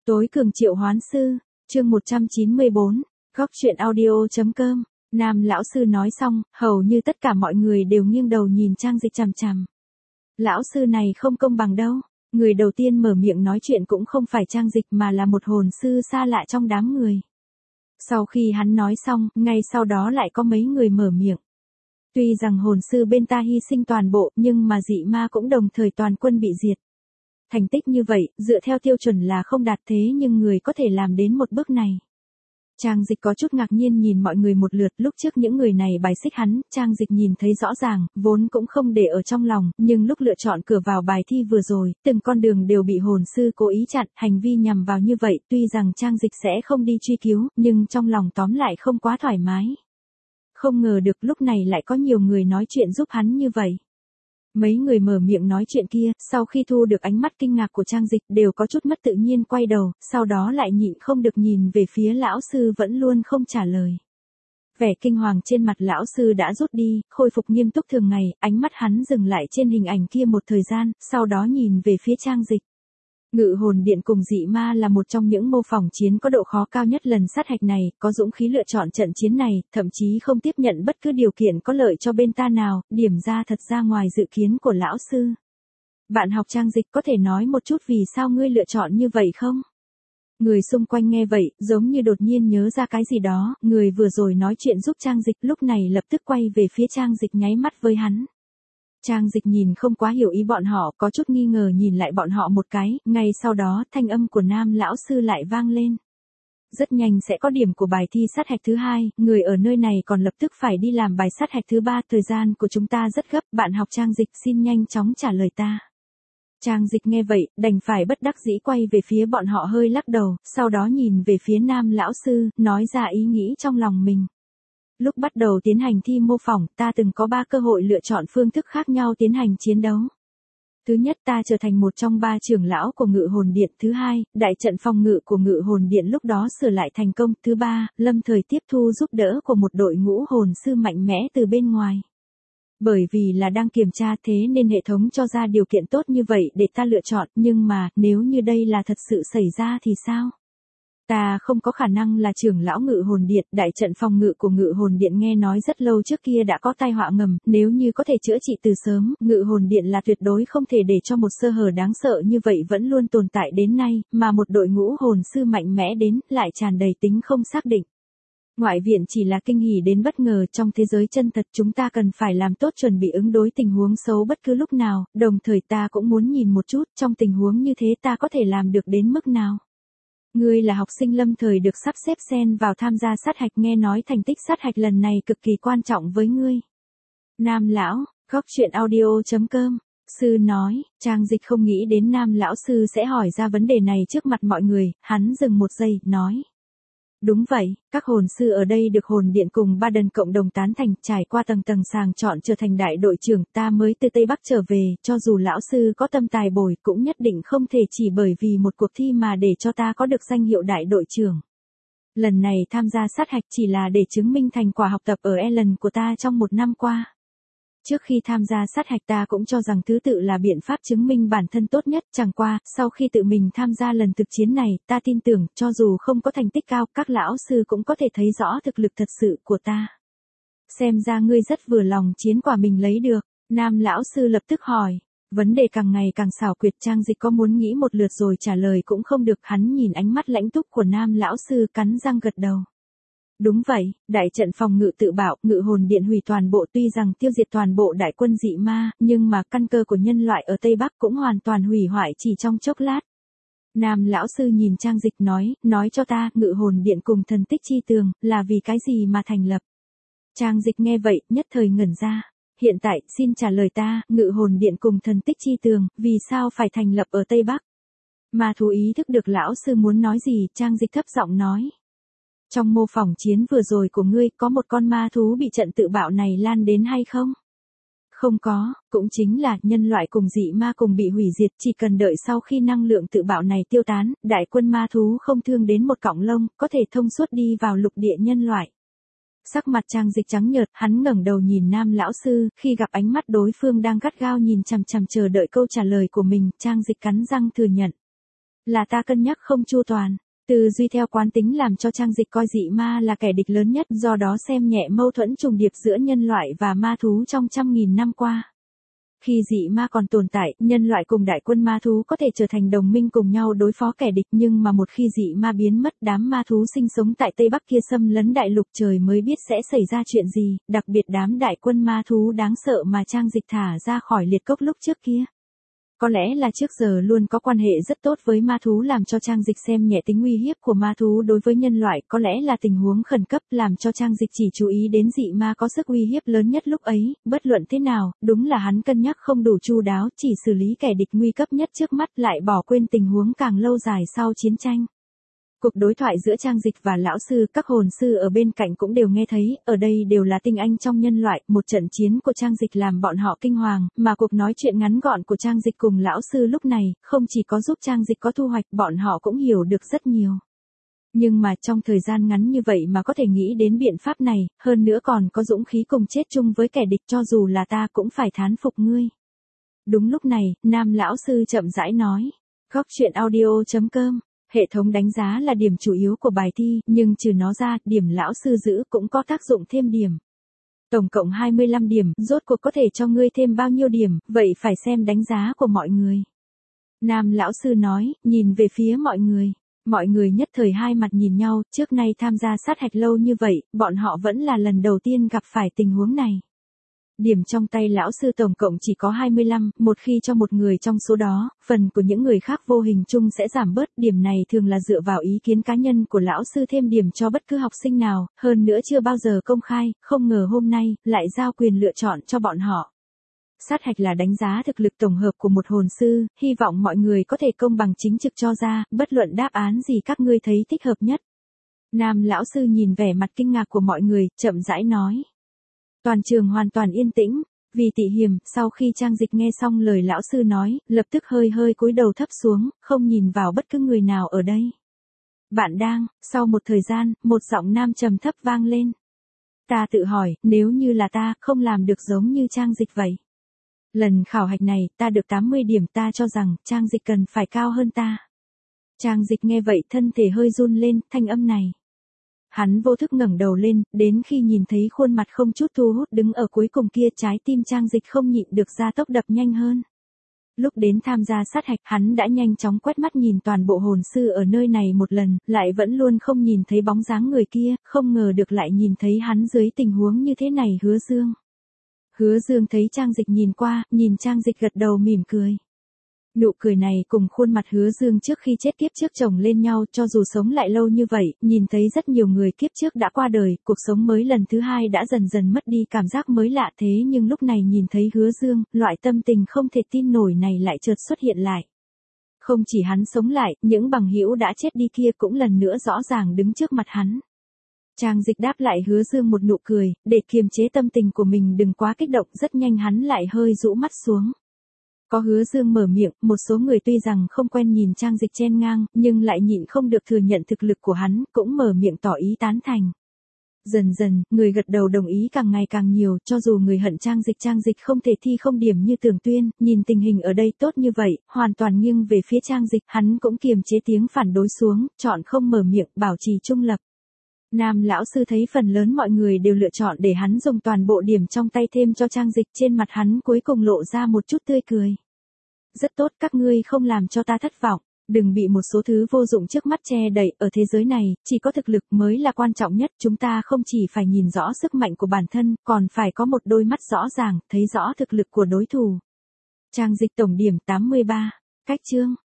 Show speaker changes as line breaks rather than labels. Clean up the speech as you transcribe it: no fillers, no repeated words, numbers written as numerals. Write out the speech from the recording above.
Tối cường triệu hoán sư, chương 194, góc truyện audio.com. Nam lão sư nói xong, hầu như tất cả mọi người đều nghiêng đầu nhìn Trang Dịch chằm chằm. Lão sư này không công bằng đâu. Người đầu tiên mở miệng nói chuyện cũng không phải Trang Dịch mà là một hồn sư xa lạ trong đám người. Sau khi hắn nói xong, ngay sau đó lại có mấy người mở miệng. Tuy rằng hồn sư bên ta hy sinh toàn bộ, nhưng mà dị ma cũng đồng thời toàn quân bị diệt. Thành tích như vậy, dựa theo tiêu chuẩn là không đạt thế nhưng người có thể làm đến một bước này. Trang Dịch có chút ngạc nhiên nhìn mọi người một lượt, lúc trước những người này bài xích hắn, Trang Dịch nhìn thấy rõ ràng, vốn cũng không để ở trong lòng, nhưng lúc lựa chọn cửa vào bài thi vừa rồi, từng con đường đều bị hồn sư cố ý chặn, hành vi nhằm vào như vậy, tuy rằng Trang Dịch sẽ không đi truy cứu, nhưng trong lòng tóm lại không quá thoải mái. Không ngờ được lúc này lại có nhiều người nói chuyện giúp hắn như vậy. Mấy người mở miệng nói chuyện kia, sau khi thu được ánh mắt kinh ngạc của Trang Dịch đều có chút mất tự nhiên quay đầu, sau đó lại nhịn không được nhìn về phía lão sư vẫn luôn không trả lời. Vẻ kinh hoàng trên mặt lão sư đã rút đi, khôi phục nghiêm túc thường ngày, ánh mắt hắn dừng lại trên hình ảnh kia một thời gian, sau đó nhìn về phía Trang Dịch. Ngự hồn điện cùng dị ma là một trong những mô phỏng chiến có độ khó cao nhất lần sát hạch này, có dũng khí lựa chọn trận chiến này, thậm chí không tiếp nhận bất cứ điều kiện có lợi cho bên ta nào, điểm ra thật ra ngoài dự kiến của lão sư. Bạn học Trang Dịch có thể nói một chút vì sao ngươi lựa chọn như vậy không? Người xung quanh nghe vậy, giống như đột nhiên nhớ ra cái gì đó, người vừa rồi nói chuyện giúp Trang Dịch lúc này lập tức quay về phía Trang Dịch nháy mắt với hắn. Trang Dịch nhìn không quá hiểu ý bọn họ, có chút nghi ngờ nhìn lại bọn họ một cái, ngay sau đó thanh âm của Nam lão sư lại vang lên. Rất nhanh sẽ có điểm của bài thi sát hạch thứ 2, người ở nơi này còn lập tức phải đi làm bài sát hạch thứ 3, thời gian của chúng ta rất gấp, bạn học Trang Dịch xin nhanh chóng trả lời ta. Trang Dịch nghe vậy, đành phải bất đắc dĩ quay về phía bọn họ hơi lắc đầu, sau đó nhìn về phía Nam lão sư, nói ra ý nghĩ trong lòng mình. Lúc bắt đầu tiến hành thi mô phỏng, ta từng có 3 cơ hội lựa chọn phương thức khác nhau tiến hành chiến đấu. Thứ nhất, ta trở thành một trong 3 trưởng lão của Ngự Hồn Điện. Thứ hai, đại trận phòng ngự của Ngự Hồn Điện lúc đó sửa lại thành công. Thứ ba, lâm thời tiếp thu giúp đỡ của một đội ngũ hồn sư mạnh mẽ từ bên ngoài. Bởi vì là đang kiểm tra thế nên hệ thống cho ra điều kiện tốt như vậy để ta lựa chọn, nhưng mà, nếu như đây là thật sự xảy ra thì sao? Ta không có khả năng là trưởng lão Ngự Hồn Điện, đại trận phòng ngự của Ngự Hồn Điện nghe nói rất lâu trước kia đã có tai họa ngầm, nếu như có thể chữa trị từ sớm, Ngự Hồn Điện là tuyệt đối không thể để cho một sơ hở đáng sợ như vậy vẫn luôn tồn tại đến nay, mà một đội ngũ hồn sư mạnh mẽ đến, lại tràn đầy tính không xác định. Ngoại viện chỉ là kinh hỉ đến bất ngờ, trong thế giới chân thật chúng ta cần phải làm tốt chuẩn bị ứng đối tình huống xấu bất cứ lúc nào, đồng thời ta cũng muốn nhìn một chút trong tình huống như thế ta có thể làm được đến mức nào. Ngươi là học sinh lâm thời được sắp xếp xen vào tham gia sát hạch, nghe nói thành tích sát hạch lần này cực kỳ quan trọng với ngươi. Nam lão, góc truyện audio.com. Sư nói, Trang Dịch không nghĩ đến Nam lão sư sẽ hỏi ra vấn đề này trước mặt mọi người, hắn dừng một giây, nói. Đúng vậy, các hồn sư ở đây được hồn điện cùng 3 đần cộng đồng tán thành, trải qua tầng tầng sàng chọn trở thành đại đội trưởng, ta mới từ Tây Bắc trở về, cho dù lão sư có tâm tài bồi cũng nhất định không thể chỉ bởi vì một cuộc thi mà để cho ta có được danh hiệu đại đội trưởng. Lần này tham gia sát hạch chỉ là để chứng minh thành quả học tập ở Ellen của ta trong 1 năm qua. Trước khi tham gia sát hạch ta cũng cho rằng thứ tự là biện pháp chứng minh bản thân tốt nhất, chẳng qua, sau khi tự mình tham gia lần thực chiến này, ta tin tưởng, cho dù không có thành tích cao, các lão sư cũng có thể thấy rõ thực lực thật sự của ta. Xem ra ngươi rất vừa lòng chiến quả mình lấy được, Nam lão sư lập tức hỏi. Vấn đề càng ngày càng xảo quyệt, Trang Dịch có muốn nghĩ một lượt rồi trả lời cũng không được, hắn nhìn ánh mắt lãnh túc của Nam lão sư cắn răng gật đầu. Đúng vậy, đại trận phòng ngự tự bạo, Ngự Hồn Điện hủy toàn bộ, tuy rằng tiêu diệt toàn bộ đại quân dị ma, nhưng mà căn cơ của nhân loại ở Tây Bắc cũng hoàn toàn hủy hoại chỉ trong chốc lát. Nam lão sư nhìn Trang Dịch nói cho ta, Ngự Hồn Điện cùng thần tích chi tường, là vì cái gì mà thành lập? Trang Dịch nghe vậy, nhất thời ngẩn ra. Hiện tại, xin trả lời ta, Ngự Hồn Điện cùng thần tích chi tường, vì sao phải thành lập ở Tây Bắc? Ma thú ý thức được lão sư muốn nói gì, Trang Dịch thấp giọng nói. Trong mô phỏng chiến vừa rồi của ngươi, có một con ma thú bị trận tự bạo này lan đến hay không? Không có, cũng chính là nhân loại cùng dị ma cùng bị hủy diệt, chỉ cần đợi sau khi năng lượng tự bạo này tiêu tán, đại quân ma thú không thương đến một cọng lông, có thể thông suốt đi vào lục địa nhân loại. Sắc mặt Trang Dịch trắng nhợt, hắn ngẩng đầu nhìn Nam lão sư, khi gặp ánh mắt đối phương đang gắt gao nhìn chằm chằm chờ đợi câu trả lời của mình, Trang Dịch cắn răng thừa nhận. Là ta cân nhắc không chu toàn. Tư duy theo quán tính làm cho Trang Dịch coi dị ma là kẻ địch lớn nhất, do đó xem nhẹ mâu thuẫn trùng điệp giữa nhân loại và ma thú trong trăm nghìn năm qua. Khi dị ma còn tồn tại, nhân loại cùng đại quân ma thú có thể trở thành đồng minh cùng nhau đối phó kẻ địch, nhưng mà một khi dị ma biến mất, đám ma thú sinh sống tại Tây Bắc kia xâm lấn đại lục, trời mới biết sẽ xảy ra chuyện gì, đặc biệt đám đại quân ma thú đáng sợ mà Trang Dịch thả ra khỏi liệt cốc lúc trước kia. Có lẽ là trước giờ luôn có quan hệ rất tốt với ma thú làm cho Trang Dịch xem nhẹ tính uy hiếp của ma thú đối với nhân loại, có lẽ là tình huống khẩn cấp làm cho Trang Dịch chỉ chú ý đến dị ma có sức uy hiếp lớn nhất lúc ấy, bất luận thế nào, đúng là hắn cân nhắc không đủ chu đáo, chỉ xử lý kẻ địch nguy cấp nhất trước mắt lại bỏ quên tình huống càng lâu dài sau chiến tranh. Cuộc đối thoại giữa Trang Dịch và lão sư, các hồn sư ở bên cạnh cũng đều nghe thấy, ở đây đều là tinh anh trong nhân loại, một trận chiến của Trang Dịch làm bọn họ kinh hoàng, mà cuộc nói chuyện ngắn gọn của Trang Dịch cùng lão sư lúc này, không chỉ có giúp Trang Dịch có thu hoạch, bọn họ cũng hiểu được rất nhiều. Nhưng mà trong thời gian ngắn như vậy mà có thể nghĩ đến biện pháp này, hơn nữa còn có dũng khí cùng chết chung với kẻ địch, cho dù là ta cũng phải thán phục ngươi. Đúng lúc này, nam lão sư chậm rãi nói, Góc truyện audio.com. Hệ thống đánh giá là điểm chủ yếu của bài thi, nhưng trừ nó ra, điểm lão sư giữ cũng có tác dụng thêm điểm. Tổng cộng 25 điểm, rốt cuộc có thể cho ngươi thêm bao nhiêu điểm, vậy phải xem đánh giá của mọi người. Nam lão sư nói, nhìn về phía mọi người. Mọi người nhất thời hai mặt nhìn nhau, trước nay tham gia sát hạch lâu như vậy, bọn họ vẫn là lần đầu tiên gặp phải tình huống này. Điểm trong tay lão sư tổng cộng chỉ có 25, một khi cho một người trong số đó, phần của những người khác vô hình chung sẽ giảm bớt, điểm này thường là dựa vào ý kiến cá nhân của lão sư thêm điểm cho bất cứ học sinh nào, hơn nữa chưa bao giờ công khai, không ngờ hôm nay, lại giao quyền lựa chọn cho bọn họ. Sát hạch là đánh giá thực lực tổng hợp của một hồn sư, hy vọng mọi người có thể công bằng chính trực cho ra, bất luận đáp án gì các ngươi thấy thích hợp nhất. Nam lão sư nhìn vẻ mặt kinh ngạc của mọi người, chậm rãi nói. Toàn trường hoàn toàn yên tĩnh, vì tị hiềm, sau khi Trang Dịch nghe xong lời lão sư nói, lập tức hơi hơi cúi đầu thấp xuống, không nhìn vào bất cứ người nào ở đây. Bạn đang, sau một thời gian, một giọng nam trầm thấp vang lên. Ta tự hỏi, nếu như là ta, không làm được giống như Trang Dịch vậy. Lần khảo hạch này, ta được 80 điểm, ta cho rằng, Trang Dịch cần phải cao hơn ta. Trang Dịch nghe vậy thân thể hơi run lên, thanh âm này. Hắn vô thức ngẩng đầu lên, đến khi nhìn thấy khuôn mặt không chút thu hút đứng ở cuối cùng kia, trái tim Trang Dịch không nhịn được ra tốc đập nhanh hơn. Lúc đến tham gia sát hạch, hắn đã nhanh chóng quét mắt nhìn toàn bộ hồn sư ở nơi này một lần, lại vẫn luôn không nhìn thấy bóng dáng người kia, không ngờ được lại nhìn thấy hắn dưới tình huống như thế này. Hứa Dương. Hứa Dương thấy Trang Dịch nhìn qua, nhìn Trang Dịch gật đầu mỉm cười. Nụ cười này cùng khuôn mặt Hứa Dương trước khi chết kiếp trước chồng lên nhau, cho dù sống lại lâu như vậy, nhìn thấy rất nhiều người kiếp trước đã qua đời, cuộc sống mới lần thứ hai đã dần dần mất đi cảm giác mới lạ, thế nhưng lúc này nhìn thấy Hứa Dương, loại tâm tình không thể tin nổi này lại chợt xuất hiện lại. Không chỉ hắn sống lại, những bằng hữu đã chết đi kia cũng lần nữa rõ ràng đứng trước mặt hắn. Trang Dịch đáp lại Hứa Dương một nụ cười, để kiềm chế tâm tình của mình đừng quá kích động, rất nhanh hắn lại hơi rũ mắt xuống. Có Hứa Dương mở miệng, một số người tuy rằng không quen nhìn Trang Dịch chen ngang, nhưng lại nhịn không được thừa nhận thực lực của hắn, cũng mở miệng tỏ ý tán thành. Dần dần, người gật đầu đồng ý càng ngày càng nhiều, cho dù người hận Trang Dịch không thể thi không điểm như Tưởng Tuyên, nhìn tình hình ở đây tốt như vậy, hoàn toàn nghiêng về phía Trang Dịch, hắn cũng kiềm chế tiếng phản đối xuống, chọn không mở miệng, bảo trì trung lập. Nam lão sư thấy phần lớn mọi người đều lựa chọn để hắn dùng toàn bộ điểm trong tay thêm cho Trang Dịch, trên mặt hắn cuối cùng lộ ra một chút tươi cười. Rất tốt, các ngươi không làm cho ta thất vọng, đừng bị một số thứ vô dụng trước mắt che đậy, ở thế giới này, chỉ có thực lực mới là quan trọng nhất, chúng ta không chỉ phải nhìn rõ sức mạnh của bản thân, còn phải có một đôi mắt rõ ràng, thấy rõ thực lực của đối thủ. Trang Dịch tổng điểm 83, cách chương.